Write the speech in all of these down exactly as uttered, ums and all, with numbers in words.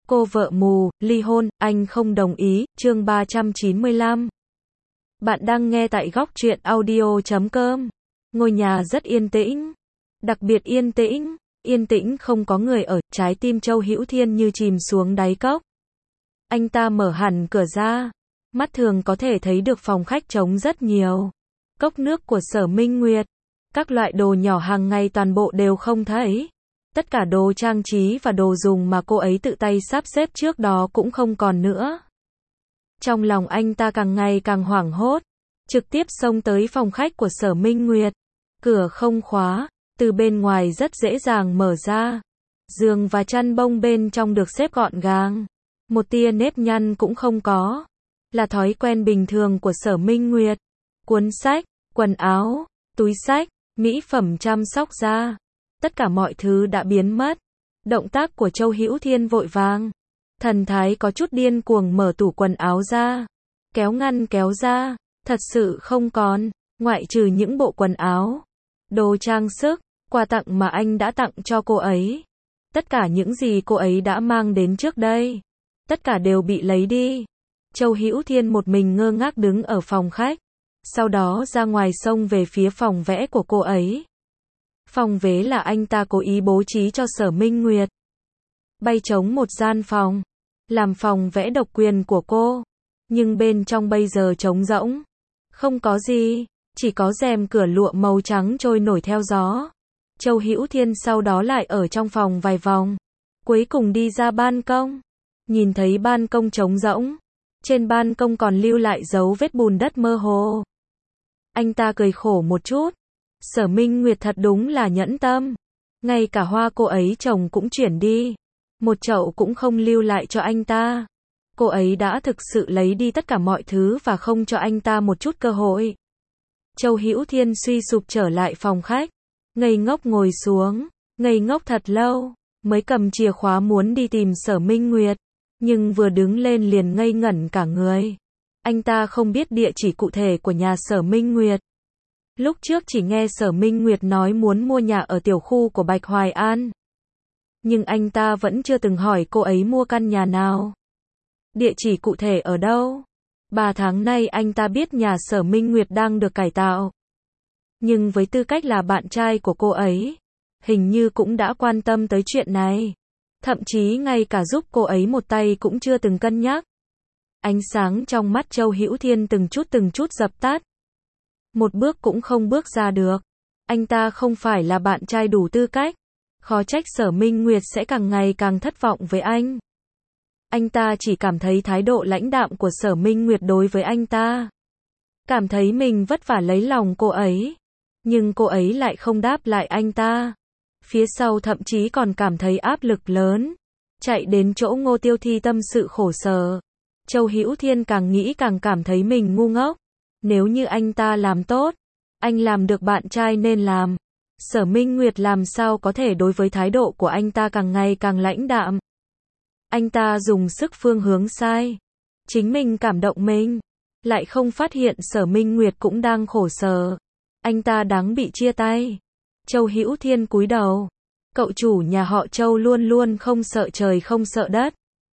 Cô vợ mù, ly hôn, anh không đồng ý, chương ba trăm chín mươi lăm. Bạn đang nghe tại góc truyện audio chấm com. Ngôi nhà rất yên tĩnh. Đặc biệt yên tĩnh. Yên tĩnh không có người ở, trái tim Châu Hữu Thiên như chìm xuống đáy cốc. Anh ta mở hẳn cửa ra. Mắt thường có thể thấy được phòng khách trống rất nhiều. Cốc nước của Sở Minh Nguyệt. Các loại đồ nhỏ hàng ngày toàn bộ đều không thấy. Tất cả đồ trang trí và đồ dùng mà cô ấy tự tay sắp xếp trước đó cũng không còn nữa. Trong lòng anh ta càng ngày càng hoảng hốt, trực tiếp xông tới phòng khách của Sở Minh Nguyệt. Cửa không khóa, từ bên ngoài rất dễ dàng mở ra. Giường và chăn bông bên trong được xếp gọn gàng. Một tia nếp nhăn cũng không có. Là thói quen bình thường của Sở Minh Nguyệt. Cuốn sách, quần áo, túi sách, mỹ phẩm chăm sóc da. Tất cả mọi thứ đã biến mất. Động tác của Châu Hữu Thiên vội vàng. Thần thái có chút điên cuồng mở tủ quần áo ra. Kéo ngăn kéo ra. Thật sự không còn. Ngoại trừ những bộ quần áo. Đồ trang sức. Quà tặng mà anh đã tặng cho cô ấy. Tất cả những gì cô ấy đã mang đến trước đây. Tất cả đều bị lấy đi. Châu Hữu Thiên một mình ngơ ngác đứng ở phòng khách. Sau đó ra ngoài xông về phía phòng vẽ của cô ấy. Phòng vẽ là anh ta cố ý bố trí cho Sở Minh Nguyệt. Bay trống một gian phòng. Làm phòng vẽ độc quyền của cô. Nhưng bên trong bây giờ trống rỗng. Không có gì. Chỉ có rèm cửa lụa màu trắng trôi nổi theo gió. Châu Hữu Thiên sau đó lại ở trong phòng vài vòng. Cuối cùng đi ra ban công. Nhìn thấy ban công trống rỗng. Trên ban công còn lưu lại dấu vết bùn đất mơ hồ. Anh ta cười khổ một chút. Sở Minh Nguyệt thật đúng là nhẫn tâm. Ngay cả hoa cô ấy trồng cũng chuyển đi. Một chậu cũng không lưu lại cho anh ta. Cô ấy đã thực sự lấy đi tất cả mọi thứ và không cho anh ta một chút cơ hội. Châu Hữu Thiên suy sụp trở lại phòng khách. Ngây ngốc ngồi xuống. Ngây ngốc thật lâu. Mới cầm chìa khóa muốn đi tìm Sở Minh Nguyệt. Nhưng vừa đứng lên liền ngây ngẩn cả người. Anh ta không biết địa chỉ cụ thể của nhà Sở Minh Nguyệt. Lúc trước chỉ nghe Sở Minh Nguyệt nói muốn mua nhà ở tiểu khu của Bạch Hoài An. Nhưng anh ta vẫn chưa từng hỏi cô ấy mua căn nhà nào. Địa chỉ cụ thể ở đâu? Ba tháng nay anh ta biết nhà Sở Minh Nguyệt đang được cải tạo. Nhưng với tư cách là bạn trai của cô ấy, hình như cũng đã quan tâm tới chuyện này. Thậm chí ngay cả giúp cô ấy một tay cũng chưa từng cân nhắc. Ánh sáng trong mắt Châu Hữu Thiên từng chút từng chút dập tắt. Một bước cũng không bước ra được. Anh ta không phải là bạn trai đủ tư cách. Khó trách Sở Minh Nguyệt sẽ càng ngày càng thất vọng với anh. Anh ta chỉ cảm thấy thái độ lãnh đạm của Sở Minh Nguyệt đối với anh ta. Cảm thấy mình vất vả lấy lòng cô ấy. Nhưng cô ấy lại không đáp lại anh ta. Phía sau thậm chí còn cảm thấy áp lực lớn. Chạy đến chỗ Ngô Tiêu Thi tâm sự khổ sở. Châu Hữu Thiên càng nghĩ càng cảm thấy mình ngu ngốc. Nếu như anh ta làm tốt, anh làm được bạn trai nên làm. Sở Minh Nguyệt làm sao có thể đối với thái độ của anh ta càng ngày càng lãnh đạm. Anh ta dùng sức phương hướng sai. Chính mình cảm động mình. Lại không phát hiện Sở Minh Nguyệt cũng đang khổ sở. Anh ta đáng bị chia tay. Châu Hữu Thiên cúi đầu. Cậu chủ nhà họ Châu luôn luôn không sợ trời không sợ đất.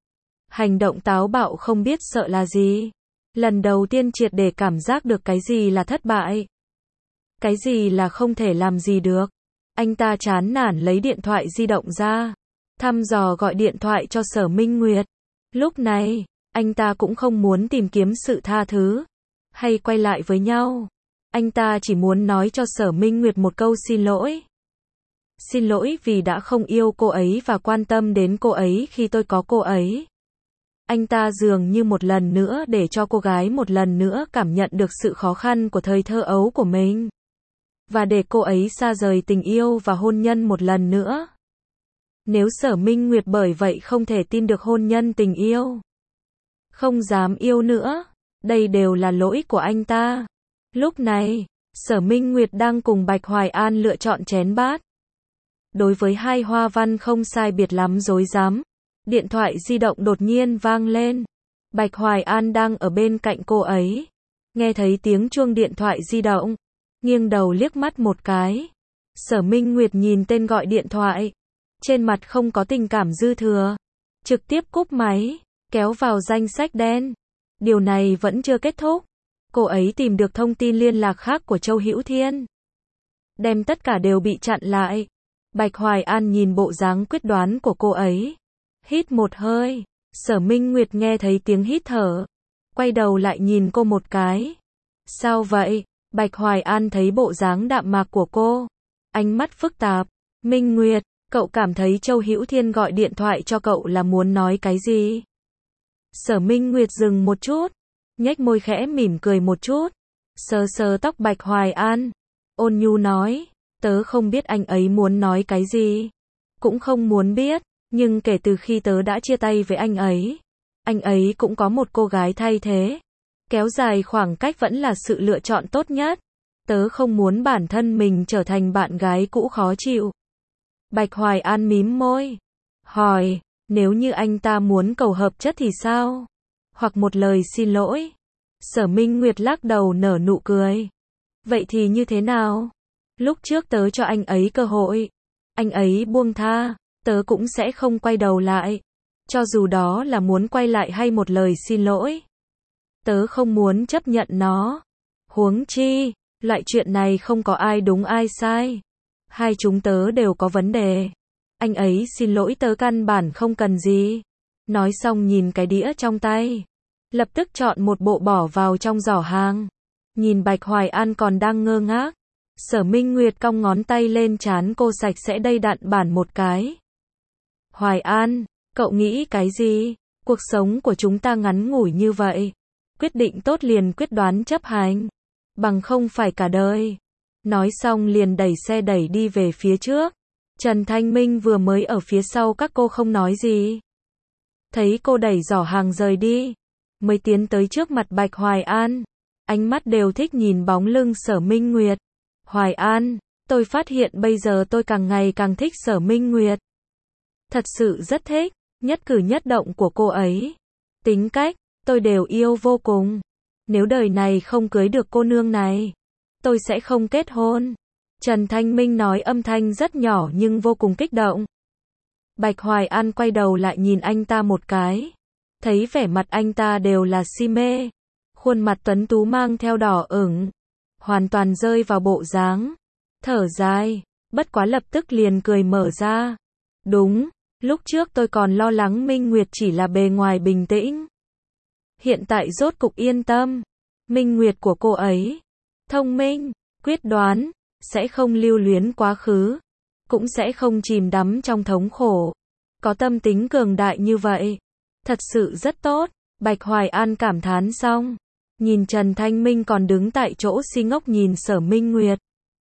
Hành động táo bạo không biết sợ là gì. Lần đầu tiên triệt để cảm giác được cái gì là thất bại. Cái gì là không thể làm gì được. Anh ta chán nản lấy điện thoại di động ra. Thăm dò gọi điện thoại cho Sở Minh Nguyệt. Lúc này, anh ta cũng không muốn tìm kiếm sự tha thứ. Hay quay lại với nhau. Anh ta chỉ muốn nói cho Sở Minh Nguyệt một câu xin lỗi. Xin lỗi vì đã không yêu cô ấy và quan tâm đến cô ấy khi tôi có cô ấy. Anh ta dường như một lần nữa để cho cô gái một lần nữa cảm nhận được sự khó khăn của thời thơ ấu của mình. Và để cô ấy xa rời tình yêu và hôn nhân một lần nữa. Nếu Sở Minh Nguyệt bởi vậy không thể tin được hôn nhân tình yêu. Không dám yêu nữa. Đây đều là lỗi của anh ta. Lúc này, Sở Minh Nguyệt đang cùng Bạch Hoài An lựa chọn chén bát. Đối với hai hoa văn không sai biệt lắm rối rắm. Điện thoại di động đột nhiên vang lên. Bạch Hoài An đang ở bên cạnh cô ấy. Nghe thấy tiếng chuông điện thoại di động. Nghiêng đầu liếc mắt một cái. Sở Minh Nguyệt nhìn tên gọi điện thoại. Trên mặt không có tình cảm dư thừa. trực tiếp cúp máy, kéo vào danh sách đen. Điều này vẫn chưa kết thúc. Cô ấy tìm được thông tin liên lạc khác của Châu Hữu Thiên. Đem tất cả đều bị chặn lại. Bạch Hoài An nhìn bộ dáng quyết đoán của cô ấy. Hít một hơi. Sở Minh Nguyệt nghe thấy tiếng hít thở. Quay đầu lại nhìn cô một cái. Sao vậy? Bạch Hoài An thấy bộ dáng đạm mạc của cô. Ánh mắt phức tạp. Minh Nguyệt, cậu cảm thấy Châu Hữu Thiên gọi điện thoại cho cậu là muốn nói cái gì? Sở Minh Nguyệt dừng một chút. Nhếch môi khẽ mỉm cười một chút. Sờ sờ tóc Bạch Hoài An. Ôn nhu nói. Tớ không biết anh ấy muốn nói cái gì. Cũng không muốn biết. Nhưng kể từ khi tớ đã chia tay với anh ấy, anh ấy cũng có một cô gái thay thế. Kéo dài khoảng cách vẫn là sự lựa chọn tốt nhất. Tớ không muốn bản thân mình trở thành bạn gái cũ khó chịu. Bạch Hoài An mím môi. Hỏi, nếu như anh ta muốn cầu hợp chất thì sao? Hoặc một lời xin lỗi. Sở Minh Nguyệt lắc đầu nở nụ cười. Vậy thì như thế nào? Lúc trước tớ cho anh ấy cơ hội. Anh ấy buông tha. Tớ cũng sẽ không quay đầu lại. Cho dù đó là muốn quay lại hay một lời xin lỗi. Tớ không muốn chấp nhận nó. Huống chi, loại chuyện này không có ai đúng ai sai. Hai chúng tớ đều có vấn đề. Anh ấy xin lỗi tớ căn bản không cần gì. Nói xong nhìn cái đĩa trong tay. Lập tức chọn một bộ bỏ vào trong giỏ hàng. Nhìn Bạch Hoài An còn đang ngơ ngác. Sở Minh Nguyệt cong ngón tay lên trán cô sạch sẽ đây đặn bản một cái. Hoài An, cậu nghĩ cái gì? Cuộc sống của chúng ta ngắn ngủi như vậy. Quyết định tốt liền quyết đoán chấp hành. Bằng không phải cả đời. Nói xong liền đẩy xe đẩy đi về phía trước. Trần Thanh Minh vừa mới ở phía sau các cô không nói gì. Thấy cô đẩy giỏ hàng rời đi. Mới tiến tới trước mặt Bạch Hoài An. Ánh mắt đều thích nhìn bóng lưng Sở Minh Nguyệt. Hoài An, tôi phát hiện bây giờ tôi càng ngày càng thích Sở Minh Nguyệt. Thật sự rất thích, nhất cử nhất động của cô ấy. Tính cách, tôi đều yêu vô cùng. Nếu đời này không cưới được cô nương này, tôi sẽ không kết hôn. Trần Thanh Minh nói âm thanh rất nhỏ nhưng vô cùng kích động. Bạch Hoài An quay đầu lại nhìn anh ta một cái. Thấy vẻ mặt anh ta đều là si mê. Khuôn mặt tuấn tú mang theo đỏ ửng. Hoàn toàn rơi vào bộ dáng. Thở dài, bất quá lập tức liền cười mở ra. Đúng, lúc trước tôi còn lo lắng Minh Nguyệt chỉ là bề ngoài bình tĩnh. Hiện tại rốt cục yên tâm. Minh Nguyệt của cô ấy, thông minh, quyết đoán, sẽ không lưu luyến quá khứ. Cũng sẽ không chìm đắm trong thống khổ. Có tâm tính cường đại như vậy. Thật sự rất tốt. Bạch Hoài An cảm thán xong. Nhìn Trần Thanh Minh còn đứng tại chỗ si ngốc nhìn Sở Minh Nguyệt.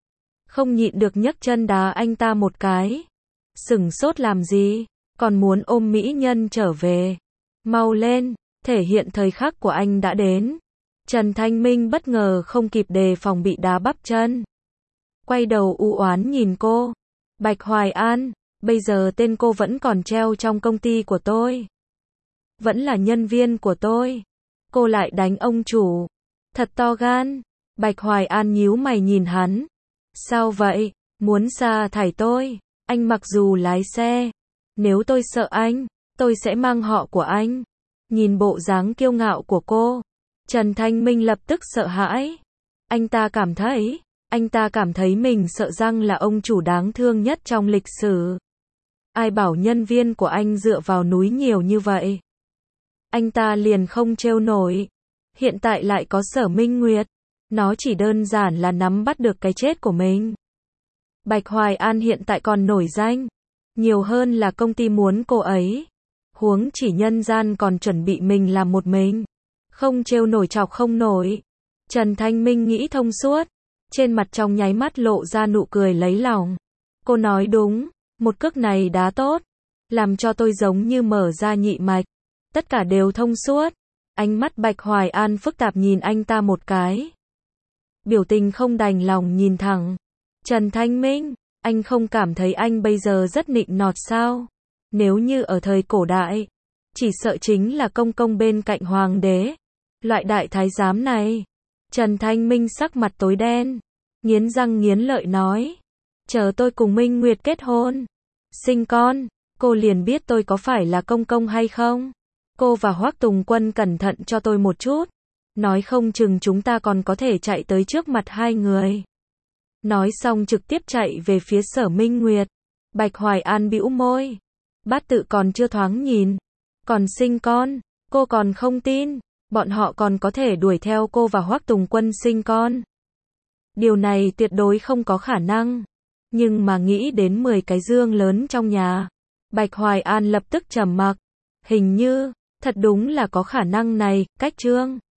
Không nhịn được nhấc chân đá anh ta một cái. Sửng sốt làm gì? Còn muốn ôm mỹ nhân trở về. Mau lên, thể hiện thời khắc của anh đã đến. Trần Thanh Minh bất ngờ không kịp đề phòng bị đá bắp chân. Quay đầu u oán nhìn cô. Bạch Hoài An, bây giờ tên cô vẫn còn treo trong công ty của tôi. Vẫn là nhân viên của tôi. Cô lại đánh ông chủ. Thật to gan. Bạch Hoài An nhíu mày nhìn hắn. Sao vậy? Muốn sa thải tôi? Anh mặc dù lái xe. Nếu tôi sợ anh, tôi sẽ mang họ của anh. Nhìn bộ dáng kiêu ngạo của cô. Trần Thanh Minh lập tức sợ hãi. Anh ta cảm thấy, anh ta cảm thấy mình sợ rằng là ông chủ đáng thương nhất trong lịch sử. Ai bảo nhân viên của anh dựa vào núi nhiều như vậy? Anh ta liền không trêu nổi. Hiện tại lại có Sở Minh Nguyệt. Nó chỉ đơn giản là nắm bắt được cái chết của mình. Bạch Hoài An hiện tại còn nổi danh. Nhiều hơn là công ty muốn cô ấy. Huống chỉ nhân gian còn chuẩn bị mình làm một mình. Không trêu nổi chọc không nổi. Trần Thanh Minh nghĩ thông suốt. Trên mặt trong nháy mắt lộ ra nụ cười lấy lòng. Cô nói đúng. Một cước này đá tốt. Làm cho tôi giống như mở ra nhị mạch. Tất cả đều thông suốt. Ánh mắt Bạch Hoài An phức tạp nhìn anh ta một cái. Biểu tình không đành lòng nhìn thẳng. Trần Thanh Minh, anh không cảm thấy anh bây giờ rất nịnh nọt sao? Nếu như ở thời cổ đại, chỉ sợ chính là công công bên cạnh hoàng đế. Loại đại thái giám này. Trần Thanh Minh sắc mặt tối đen. Nghiến răng nghiến lợi nói. Chờ tôi cùng Minh Nguyệt kết hôn. Sinh con. cô liền biết tôi có phải là công công hay không. Cô và Hoắc Tùng Quân cẩn thận cho tôi một chút. Nói không chừng chúng ta còn có thể chạy tới trước mặt hai người. Nói xong trực tiếp chạy về phía Sở Minh Nguyệt. Bạch Hoài An bĩu môi. Bát tự còn chưa thoáng nhìn. Còn sinh con. Cô còn không tin. Bọn họ còn có thể đuổi theo cô và Hoắc Tùng Quân sinh con. Điều này tuyệt đối không có khả năng. Nhưng mà nghĩ đến mười cái dương lớn trong nhà. Bạch Hoài An lập tức trầm mặc. Hình như, thật đúng là có khả năng này, cách Trương